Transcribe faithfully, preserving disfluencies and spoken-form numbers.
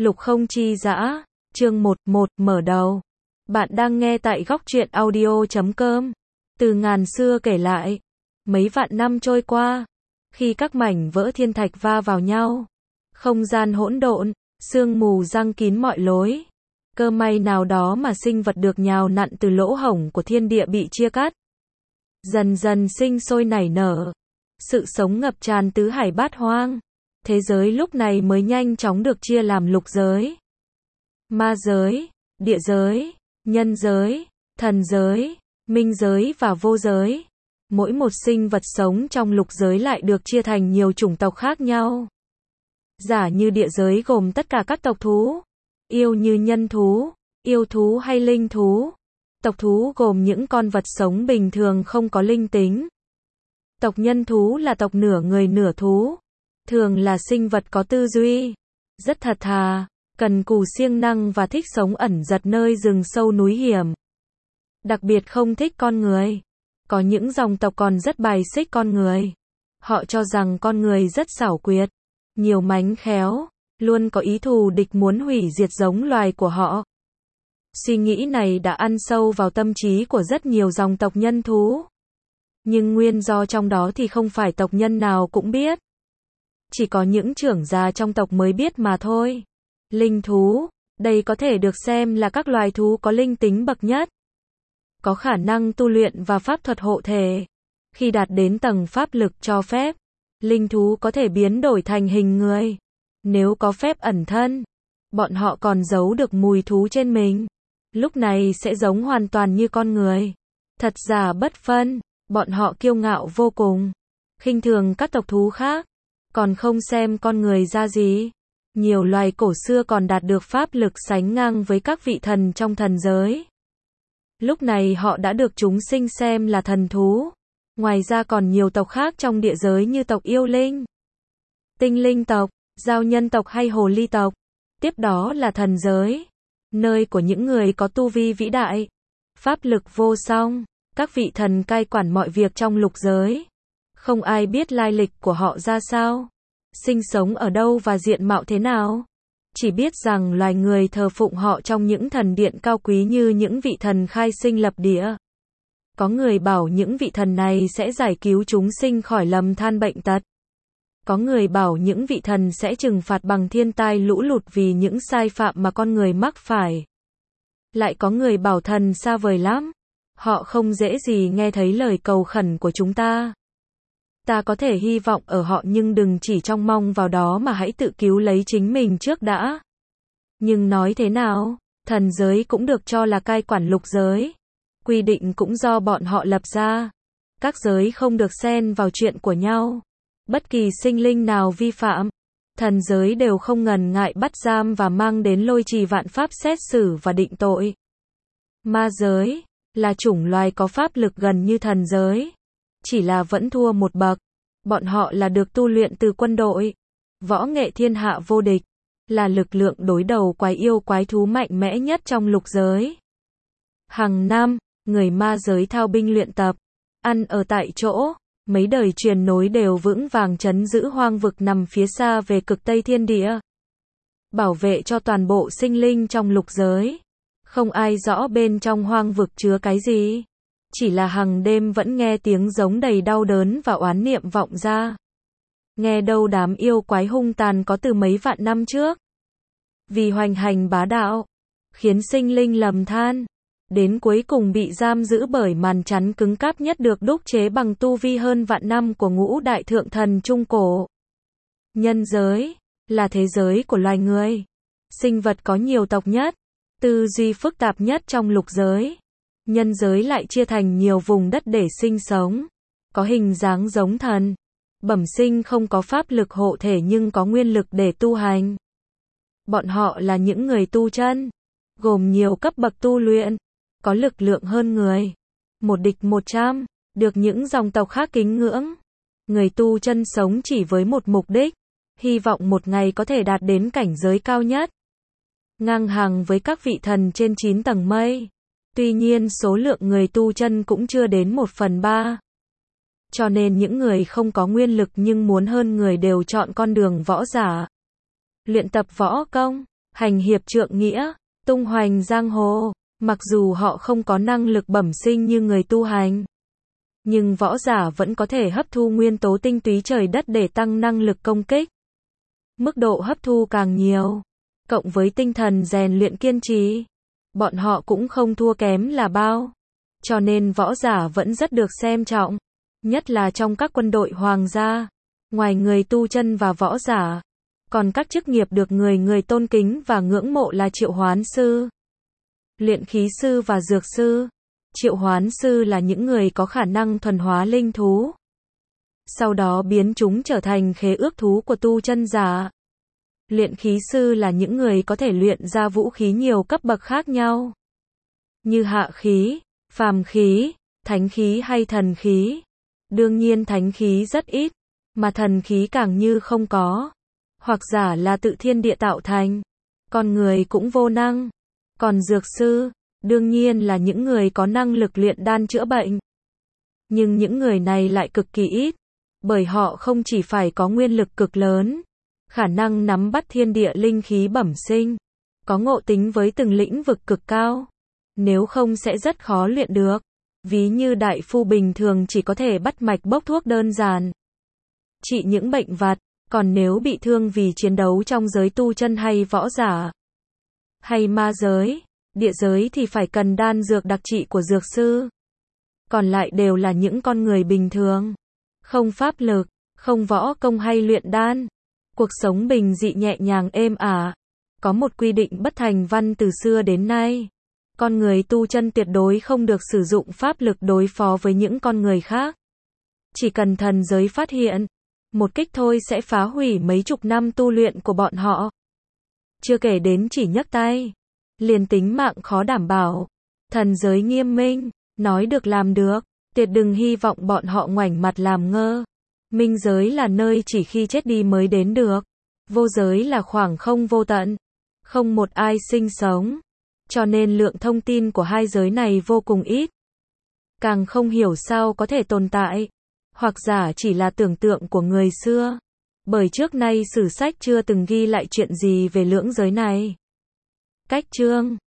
Lục Không Chi Dã, chương một một, mở đầu. Bạn đang nghe tại góc truyện audio chấm com. Từ ngàn xưa kể lại, mấy vạn năm trôi qua, khi các mảnh vỡ thiên thạch va vào nhau, không gian hỗn độn, sương mù giăng kín mọi lối. Cơ may nào đó mà sinh vật được nhào nặn từ lỗ hổng của thiên địa bị chia cắt. Dần dần sinh sôi nảy nở. Sự sống ngập tràn tứ hải bát hoang. Thế giới lúc này mới nhanh chóng được chia làm lục giới. Ma giới, địa giới, nhân giới, thần giới, minh giới và vô giới. Mỗi một sinh vật sống trong lục giới lại được chia thành nhiều chủng tộc khác nhau. Giả như địa giới gồm tất cả các tộc thú. Yêu như nhân thú, yêu thú hay linh thú. Tộc thú gồm những con vật sống bình thường không có linh tính. Tộc nhân thú là tộc nửa người nửa thú. Thường là sinh vật có tư duy, rất thật thà, cần cù siêng năng và thích sống ẩn giật nơi rừng sâu núi hiểm. Đặc biệt không thích con người. Có những dòng tộc còn rất bài xích con người. Họ cho rằng con người rất xảo quyệt, nhiều mánh khéo, luôn có ý thù địch muốn hủy diệt giống loài của họ. Suy nghĩ này đã ăn sâu vào tâm trí của rất nhiều dòng tộc nhân thú. Nhưng nguyên do trong đó thì không phải tộc nhân nào cũng biết. Chỉ có những trưởng già trong tộc mới biết mà thôi. Linh thú, đây có thể được xem là các loài thú có linh tính bậc nhất. Có khả năng tu luyện và pháp thuật hộ thể. Khi đạt đến tầng pháp lực cho phép, linh thú có thể biến đổi thành hình người. Nếu có phép ẩn thân, bọn họ còn giấu được mùi thú trên mình. Lúc này sẽ giống hoàn toàn như con người. Thật giả bất phân, bọn họ kiêu ngạo vô cùng. Khinh thường các tộc thú khác. Còn không xem con người ra gì. Nhiều loài cổ xưa còn đạt được pháp lực sánh ngang với các vị thần trong thần giới. Lúc này họ đã được chúng sinh xem là thần thú. Ngoài ra còn nhiều tộc khác trong địa giới như tộc yêu linh, tinh linh tộc, giao nhân tộc hay hồ ly tộc. Tiếp đó là thần giới, nơi của những người có tu vi vĩ đại, pháp lực vô song, các vị thần cai quản mọi việc trong lục giới. Không ai biết lai lịch của họ ra sao, sinh sống ở đâu và diện mạo thế nào. Chỉ biết rằng loài người thờ phụng họ trong những thần điện cao quý như những vị thần khai sinh lập địa. Có người bảo những vị thần này sẽ giải cứu chúng sinh khỏi lầm than bệnh tật. Có người bảo những vị thần sẽ trừng phạt bằng thiên tai lũ lụt vì những sai phạm mà con người mắc phải. Lại có người bảo thần xa vời lắm. Họ không dễ gì nghe thấy lời cầu khẩn của chúng ta. Ta có thể hy vọng ở họ nhưng đừng chỉ trông mong vào đó mà hãy tự cứu lấy chính mình trước đã. Nhưng nói thế nào, thần giới cũng được cho là cai quản lục giới. Quy định cũng do bọn họ lập ra. Các giới không được xen vào chuyện của nhau. Bất kỳ sinh linh nào vi phạm, thần giới đều không ngần ngại bắt giam và mang đến lôi trì vạn pháp xét xử và định tội. Ma giới là chủng loài có pháp lực gần như thần giới, chỉ là vẫn thua một bậc. Bọn họ là được tu luyện từ quân đội, võ nghệ thiên hạ vô địch, là lực lượng đối đầu quái yêu quái thú mạnh mẽ nhất trong lục giới. Hàng năm, người ma giới thao binh luyện tập, ăn ở tại chỗ, mấy đời truyền nối đều vững vàng trấn giữ hoang vực nằm phía xa về cực Tây thiên địa. Bảo vệ cho toàn bộ sinh linh trong lục giới. Không ai rõ bên trong hoang vực chứa cái gì. Chỉ là hằng đêm vẫn nghe tiếng giống đầy đau đớn và oán niệm vọng ra. Nghe đâu đám yêu quái hung tàn có từ mấy vạn năm trước. Vì hoành hành bá đạo, khiến sinh linh lầm than. Đến cuối cùng bị giam giữ bởi màn chắn cứng cáp nhất được đúc chế bằng tu vi hơn vạn năm của ngũ đại thượng thần trung cổ. Nhân giới là thế giới của loài người. Sinh vật có nhiều tộc nhất, tư duy phức tạp nhất trong lục giới. Nhân giới lại chia thành nhiều vùng đất để sinh sống. Có hình dáng giống thần. Bẩm sinh không có pháp lực hộ thể nhưng có nguyên lực để tu hành. Bọn họ là những người tu chân, gồm nhiều cấp bậc tu luyện. Có lực lượng hơn người. Một địch một trăm, được những dòng tộc khác kính ngưỡng. Người tu chân sống chỉ với một mục đích, hy vọng một ngày có thể đạt đến cảnh giới cao nhất. Ngang hàng với các vị thần trên chín tầng mây. Tuy nhiên số lượng người tu chân cũng chưa đến một phần ba. Cho nên những người không có nguyên lực nhưng muốn hơn người đều chọn con đường võ giả. Luyện tập võ công, hành hiệp trượng nghĩa, tung hoành giang hồ. Mặc dù họ không có năng lực bẩm sinh như người tu hành, nhưng võ giả vẫn có thể hấp thu nguyên tố tinh túy trời đất để tăng năng lực công kích. Mức độ hấp thu càng nhiều, cộng với tinh thần rèn luyện kiên trì, bọn họ cũng không thua kém là bao. Cho nên võ giả vẫn rất được xem trọng, nhất là trong các quân đội hoàng gia. Ngoài người tu chân và võ giả, còn các chức nghiệp được người người tôn kính và ngưỡng mộ là triệu hoán sư, luyện khí sư và dược sư. Triệu hoán sư là những người có khả năng thuần hóa linh thú, sau đó biến chúng trở thành khế ước thú của tu chân giả. Luyện khí sư là những người có thể luyện ra vũ khí nhiều cấp bậc khác nhau, như hạ khí, phàm khí, thánh khí hay thần khí. Đương nhiên thánh khí rất ít, mà thần khí càng như không có, hoặc giả là tự thiên địa tạo thành, con người cũng vô năng. Còn dược sư, đương nhiên là những người có năng lực luyện đan chữa bệnh. Nhưng những người này lại cực kỳ ít, bởi họ không chỉ phải có nguyên lực cực lớn, khả năng nắm bắt thiên địa linh khí bẩm sinh, có ngộ tính với từng lĩnh vực cực cao, nếu không sẽ rất khó luyện được. Ví như đại phu bình thường chỉ có thể bắt mạch bốc thuốc đơn giản, trị những bệnh vặt, còn nếu bị thương vì chiến đấu trong giới tu chân hay võ giả, hay ma giới, địa giới thì phải cần đan dược đặc trị của dược sư. Còn lại đều là những con người bình thường, không pháp lực, không võ công hay luyện đan. Cuộc sống bình dị nhẹ nhàng êm ả. Có một quy định bất thành văn từ xưa đến nay. Con người tu chân tuyệt đối không được sử dụng pháp lực đối phó với những con người khác. Chỉ cần thần giới phát hiện, một kích thôi sẽ phá hủy mấy chục năm tu luyện của bọn họ. Chưa kể đến chỉ nhấc tay, liền tính mạng khó đảm bảo. Thần giới nghiêm minh, nói được làm được, tuyệt đừng hy vọng bọn họ ngoảnh mặt làm ngơ. Minh giới là nơi chỉ khi chết đi mới đến được. Vô giới là khoảng không vô tận, không một ai sinh sống. Cho nên lượng thông tin của hai giới này vô cùng ít. Càng không hiểu sao có thể tồn tại, hoặc giả chỉ là tưởng tượng của người xưa. Bởi trước nay sử sách chưa từng ghi lại chuyện gì về lưỡng giới này. Cách chương